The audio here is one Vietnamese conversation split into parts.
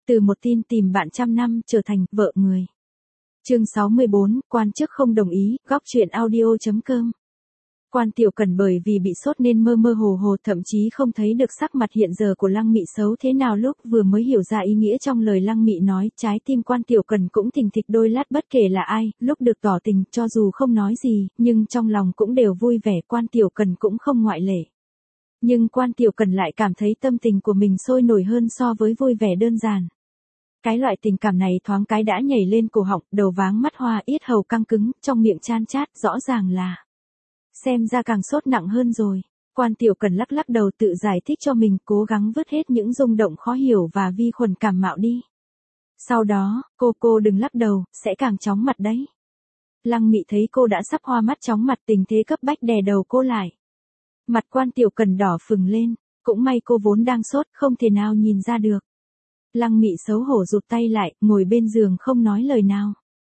từ một tin tìm bạn trăm năm trở thành vợ người. Chương 64, quan chức không đồng ý, góc truyện audio.com. Quan Tiểu Cần bởi vì bị sốt nên mơ mơ hồ hồ, thậm chí không thấy được sắc mặt hiện giờ của Lăng Mị xấu thế nào. Lúc vừa mới hiểu ra ý nghĩa trong lời Lăng Mị nói, trái tim Quan Tiểu Cần cũng thình thịch đôi lát. Bất kể là ai, lúc được tỏ tình, cho dù không nói gì, nhưng trong lòng cũng đều vui vẻ. Quan Tiểu Cần cũng không ngoại lệ. Nhưng Quan Tiểu Cần lại cảm thấy tâm tình của mình sôi nổi hơn so với vui vẻ đơn giản. Cái loại tình cảm này thoáng cái đã nhảy lên cổ họng, đầu váng mắt hoa, yết hầu căng cứng, trong miệng chan chát, rõ ràng là xem ra càng sốt nặng hơn rồi. Quan Tiểu Cần lắc lắc đầu tự giải thích cho mình, cố gắng vứt hết những rung động khó hiểu và vi khuẩn cảm mạo đi. Sau đó, cô đừng lắc đầu, sẽ càng chóng mặt đấy. Lăng Mị thấy cô đã sắp hoa mắt chóng mặt, tình thế cấp bách đè đầu cô lại. Mặt Quan Tiểu Cần đỏ phừng lên, cũng may cô vốn đang sốt, không thể nào nhìn ra được. Lăng Mị xấu hổ rụt tay lại, ngồi bên giường không nói lời nào.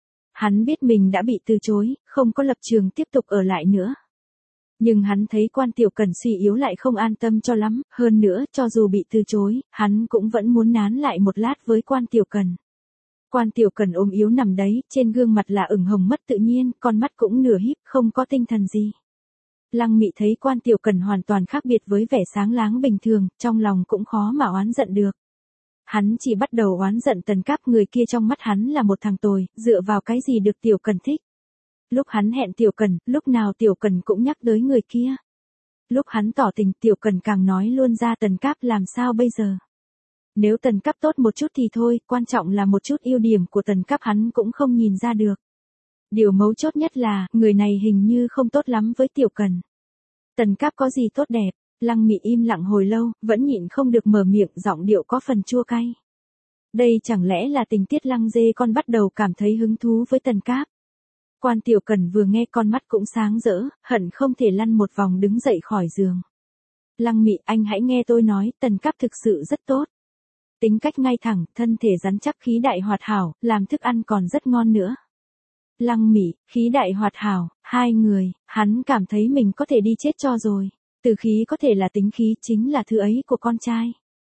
Hắn biết mình đã bị từ chối, không có lập trường tiếp tục ở lại nữa. Nhưng hắn thấy Quan Tiểu Cần suy yếu lại không an tâm cho lắm, hơn nữa, cho dù bị từ chối, hắn cũng vẫn muốn nán lại một lát với Quan Tiểu Cần. Quan Tiểu Cần ôm yếu nằm đấy, trên gương mặt là ửng hồng mất tự nhiên, con mắt cũng nửa híp, không có tinh thần gì. Lăng Mị thấy Quan Tiểu Cần hoàn toàn khác biệt với vẻ sáng láng bình thường, trong lòng cũng khó mà oán giận được. Hắn chỉ bắt đầu oán giận Tần Cáp, người kia trong mắt hắn là một thằng tồi, dựa vào cái gì được Tiểu Cần thích. Lúc hắn hẹn Tiểu Cần, lúc nào Tiểu Cần cũng nhắc tới người kia. Lúc hắn tỏ tình, Tiểu Cần càng nói luôn ra Tần Cáp làm sao bây giờ. Nếu Tần Cáp tốt một chút thì thôi, quan trọng là một chút ưu điểm của Tần Cáp hắn cũng không nhìn ra được. Điều mấu chốt nhất là, người này hình như không tốt lắm với Tiểu Cần. Tần Cáp có gì tốt đẹp? Lăng Mị im lặng hồi lâu, vẫn nhịn không được mở miệng, giọng điệu có phần chua cay. Đây chẳng lẽ là tình tiết Lăng dê con bắt đầu cảm thấy hứng thú với Tần Cáp. Quan Tiểu Cần vừa nghe con mắt cũng sáng rỡ, hận không thể lăn một vòng đứng dậy khỏi giường. Lăng Mị, anh hãy nghe tôi nói, Tần Cáp thực sự rất tốt. Tính cách ngay thẳng, thân thể rắn chắc, khí đại hoạt hảo, làm thức ăn còn rất ngon nữa. Lăng Mị, khí đại hoạt hảo, hai người, hắn cảm thấy mình có thể đi chết cho rồi. Từ khí có thể là tính khí, chính là thứ ấy của con trai.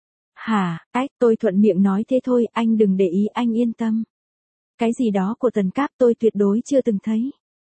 Hả, tôi thuận miệng nói thế thôi, anh đừng để ý, anh yên tâm. Cái gì đó của Tần Cáp tôi tuyệt đối chưa từng thấy.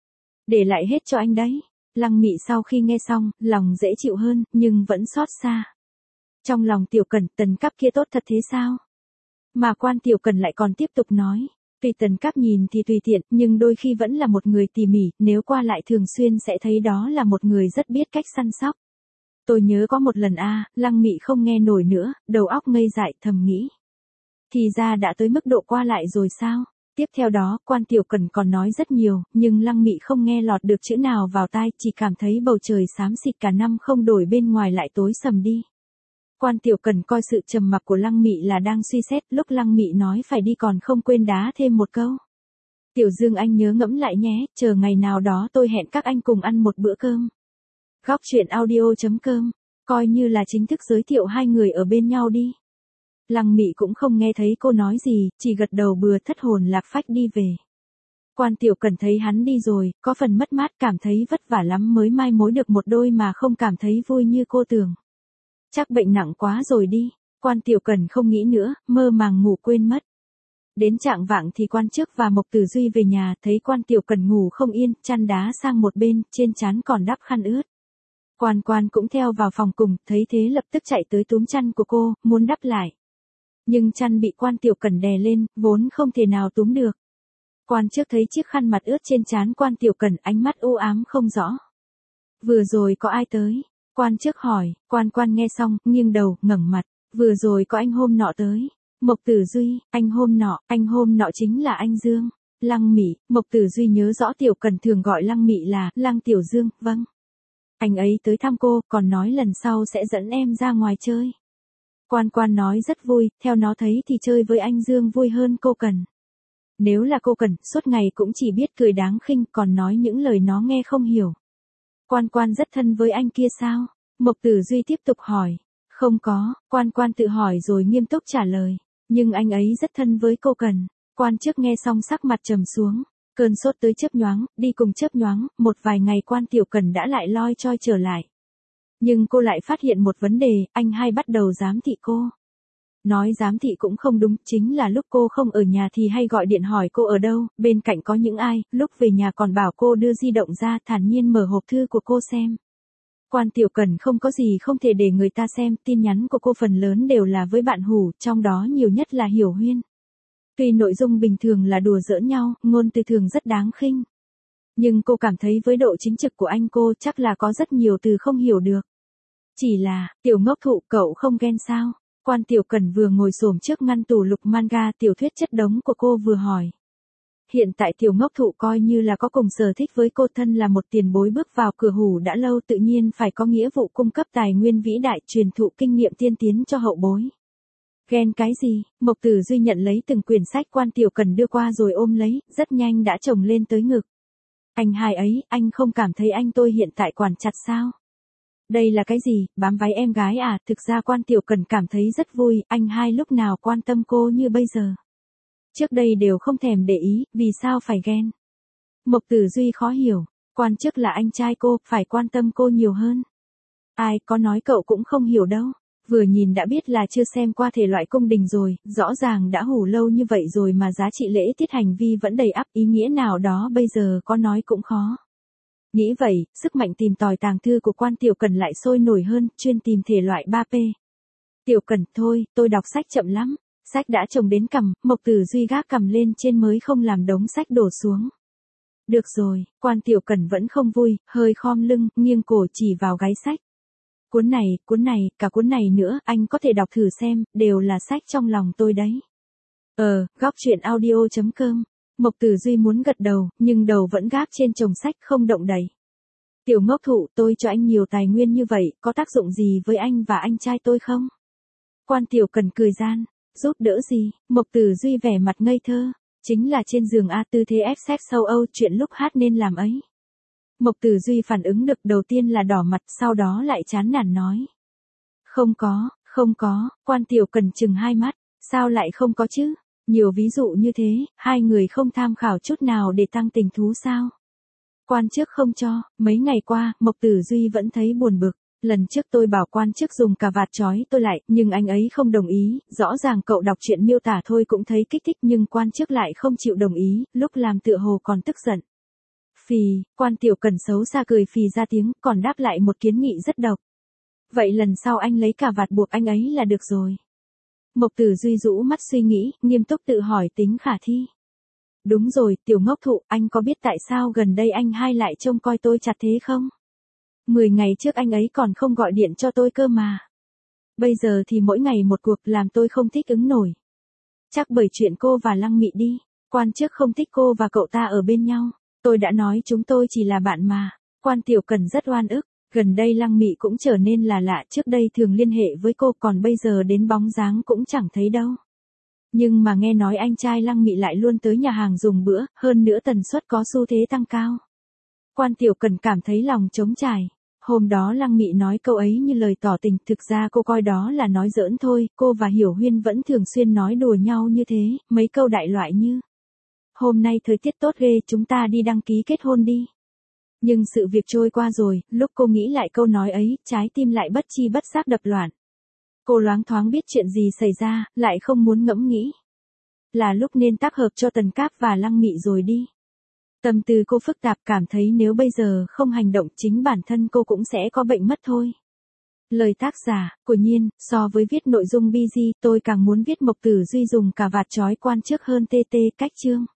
Để lại hết cho anh đấy. Lăng Mị sau khi nghe xong, lòng dễ chịu hơn, nhưng vẫn xót xa. Trong lòng Tiểu Cần, Tần Cáp kia tốt thật thế sao? Mà Quan Tiểu Cần lại còn tiếp tục nói. Tuy Tần Cáp nhìn thì tùy tiện, nhưng đôi khi vẫn là một người tỉ mỉ, nếu qua lại thường xuyên sẽ thấy đó là một người rất biết cách săn sóc. Tôi nhớ có một lần Lăng Mị không nghe nổi nữa, đầu óc ngây dại, thầm nghĩ. Thì ra đã tới mức độ qua lại rồi sao? Tiếp theo đó, Quan Tiểu Cần còn nói rất nhiều, nhưng Lăng Mị không nghe lọt được chữ nào vào tai, chỉ cảm thấy bầu trời xám xịt, cả năm không đổi bên ngoài lại tối sầm đi. Quan Tiểu Cần coi sự trầm mặc của Lăng Mị là đang suy xét, lúc Lăng Mị nói phải đi còn không quên đá thêm một câu. Tiểu Dương anh nhớ ngẫm lại nhé, chờ ngày nào đó tôi hẹn các anh cùng ăn một bữa cơm. Góc truyện audio.com, coi như là chính thức giới thiệu hai người ở bên nhau đi. Lăng Mị cũng không nghe thấy cô nói gì, chỉ gật đầu bừa thất hồn lạc phách đi về. Quan Tiểu Cần thấy hắn đi rồi, có phần mất mát, cảm thấy vất vả lắm mới mai mối được một đôi mà không cảm thấy vui như cô tưởng. Chắc bệnh nặng quá rồi đi. Quan Tiểu Cần không nghĩ nữa, mơ màng ngủ quên mất. Đến chạng vạng thì Quan Chức và Mộc Tử Duy về nhà, thấy Quan Tiểu Cần ngủ không yên, chăn đá sang một bên, trên trán còn đắp khăn ướt. Quan cũng theo vào phòng cùng, thấy thế lập tức chạy tới túm chăn của cô, muốn đắp lại. Nhưng chăn bị Quan Tiểu Cần đè lên, vốn không thể nào túm được. Quan Chức thấy chiếc khăn mặt ướt trên trán Quan Tiểu Cần, ánh mắt u ám không rõ. Vừa rồi có ai tới? Quan Chức hỏi. Quan nghe xong, nghiêng đầu, ngẩng mặt. Vừa rồi có anh hôm nọ tới. Mộc Tử Duy, anh hôm nọ chính là anh Dương. Lăng Mị, Mộc Tử Duy nhớ rõ Tiểu Cần thường gọi Lăng Mị là Lăng Tiểu Dương, vâng. Anh ấy tới thăm cô, còn nói lần sau sẽ dẫn em ra ngoài chơi. Quan nói rất vui, theo nó thấy thì chơi với anh Dương vui hơn cô Cần. Nếu là cô Cần, suốt ngày cũng chỉ biết cười đáng khinh, còn nói những lời nó nghe không hiểu. Quan rất thân với anh kia sao? Mộc Tử Duy tiếp tục hỏi. Không có, Quan tự hỏi rồi nghiêm túc trả lời. Nhưng anh ấy rất thân với cô Cần. Quan Chức nghe xong sắc mặt trầm xuống. Cơn sốt tới chớp nhoáng, đi cùng chớp nhoáng, một vài ngày Quan Tiểu Cần đã lại loi choi trở lại. Nhưng cô lại phát hiện một vấn đề, anh hai bắt đầu giám thị cô. Nói giám thị cũng không đúng, chính là lúc cô không ở nhà thì hay gọi điện hỏi cô ở đâu, bên cạnh có những ai, lúc về nhà còn bảo cô đưa di động ra thản nhiên mở hộp thư của cô xem. Quan Tiểu Cần không có gì không thể để người ta xem, tin nhắn của cô phần lớn đều là với bạn hủ, trong đó nhiều nhất là Hiểu Huyên. Tuy nội dung bình thường là đùa giỡn nhau, ngôn từ thường rất đáng khinh. Nhưng cô cảm thấy với độ chính trực của anh cô chắc là có rất nhiều từ không hiểu được. Chỉ là, Tiểu Ngốc Thụ, cậu không ghen sao? Quan Tiểu Cần vừa ngồi xổm trước ngăn tủ lục manga tiểu thuyết chất đống của cô vừa hỏi. Hiện tại Tiểu Ngốc Thụ coi như là có cùng sở thích với cô, thân là một tiền bối bước vào cửa hủ đã lâu, tự nhiên phải có nghĩa vụ cung cấp tài nguyên vĩ đại, truyền thụ kinh nghiệm tiên tiến cho hậu bối. Ghen cái gì? Mộc Tử Duy nhận lấy từng quyển sách Quan Tiểu Cần đưa qua rồi ôm lấy, rất nhanh đã chồng lên tới ngực. Anh hai ấy, anh không cảm thấy anh tôi hiện tại quản chặt sao? Đây là cái gì, bám váy em gái à? Thực ra Quan Tiểu Cần cảm thấy rất vui, anh hai lúc nào quan tâm cô như bây giờ. Trước đây đều không thèm để ý, vì sao phải ghen? Mộc Tử Duy khó hiểu, quan chức là anh trai cô, phải quan tâm cô nhiều hơn. Ai có nói cậu cũng không hiểu đâu, vừa nhìn đã biết là chưa xem qua thể loại cung đình rồi, rõ ràng đã hủ lâu như vậy rồi mà giá trị lễ tiết hành vi vẫn đầy ắp, ý nghĩa nào đó bây giờ có nói cũng khó. Nghĩ vậy, sức mạnh tìm tòi tàng thư của Quan Tiểu Cần lại sôi nổi hơn, chuyên tìm thể loại 3P. Tiểu Cần, thôi, tôi đọc sách chậm lắm. Sách đã chồng đến cằm, Mộc Tử Duy gác cằm lên trên mới không làm đống sách đổ xuống. Được rồi, Quan Tiểu Cần vẫn không vui, hơi khom lưng, nghiêng cổ chỉ vào gáy sách. Cuốn này, cả cuốn này nữa, anh có thể đọc thử xem, đều là sách trong lòng tôi đấy. Góc truyện audio.com. Mộc Tử Duy muốn gật đầu, nhưng đầu vẫn gác trên chồng sách không động đậy. Tiểu Ngốc Thụ, tôi cho anh nhiều tài nguyên như vậy, có tác dụng gì với anh và anh trai tôi không? Quan Tiểu Cần cười gian. Giúp đỡ gì? Mộc Tử Duy vẻ mặt ngây thơ. Chính là trên giường A, tư thế ép sex sâu Âu, chuyện lúc hát nên làm ấy. Mộc Tử Duy phản ứng được, đầu tiên là đỏ mặt, sau đó lại chán nản nói. Không có, Quan Tiểu Cần chừng hai mắt. Sao lại không có chứ? Nhiều ví dụ như thế, hai người không tham khảo chút nào để tăng tình thú sao? Quan chức không cho, mấy ngày qua, Mộc Tử Duy vẫn thấy buồn bực. Lần trước tôi bảo quan chức dùng cà vạt trói tôi lại, nhưng anh ấy không đồng ý, rõ ràng cậu đọc truyện miêu tả thôi cũng thấy kích thích nhưng quan chức lại không chịu đồng ý, lúc làm tựa hồ còn tức giận. Phì, Quan Tiểu Cần xấu xa cười phì ra tiếng, còn đáp lại một kiến nghị rất độc. Vậy lần sau anh lấy cà vạt buộc anh ấy là được rồi. Mộc Tử Duy rũ mắt suy nghĩ, nghiêm túc tự hỏi tính khả thi. Đúng rồi, Tiểu Ngốc Thụ, anh có biết tại sao gần đây anh hai lại trông coi tôi chặt thế không? 10 ngày trước anh ấy còn không gọi điện cho tôi cơ mà. Bây giờ thì mỗi ngày một cuộc, làm tôi không thích ứng nổi. Chắc bởi chuyện cô và Lăng Mị đi. Quan chức không thích cô và cậu ta ở bên nhau. Tôi đã nói chúng tôi chỉ là bạn mà. Quan Tiểu Cần rất oan ức. Gần đây Lăng Mị cũng trở nên là lạ, trước đây thường liên hệ với cô, còn bây giờ đến bóng dáng cũng chẳng thấy đâu. Nhưng mà nghe nói anh trai Lăng Mị lại luôn tới nhà hàng dùng bữa, hơn nữa tần suất có xu thế tăng cao. Quan Tiểu Cần cảm thấy lòng trống trải. Hôm đó Lăng Mị nói câu ấy như lời tỏ tình, thực ra cô coi đó là nói giỡn thôi, cô và Hiểu Huyên vẫn thường xuyên nói đùa nhau như thế, mấy câu đại loại như: hôm nay thời tiết tốt ghê, chúng ta đi đăng ký kết hôn đi. Nhưng sự việc trôi qua rồi, lúc cô nghĩ lại câu nói ấy, trái tim lại bất chi bất giác đập loạn. Cô loáng thoáng biết chuyện gì xảy ra, lại không muốn ngẫm nghĩ. Là lúc nên tác hợp cho Tần Cáp và Lăng Mị rồi đi. Tâm tư cô phức tạp, cảm thấy nếu bây giờ không hành động chính bản thân cô cũng sẽ có bệnh mất thôi. Lời tác giả, của Nhiên, so với viết nội dung BG tôi càng muốn viết Mộc Tử Duy dùng cà vạt trói quan chức hơn TT cách chương.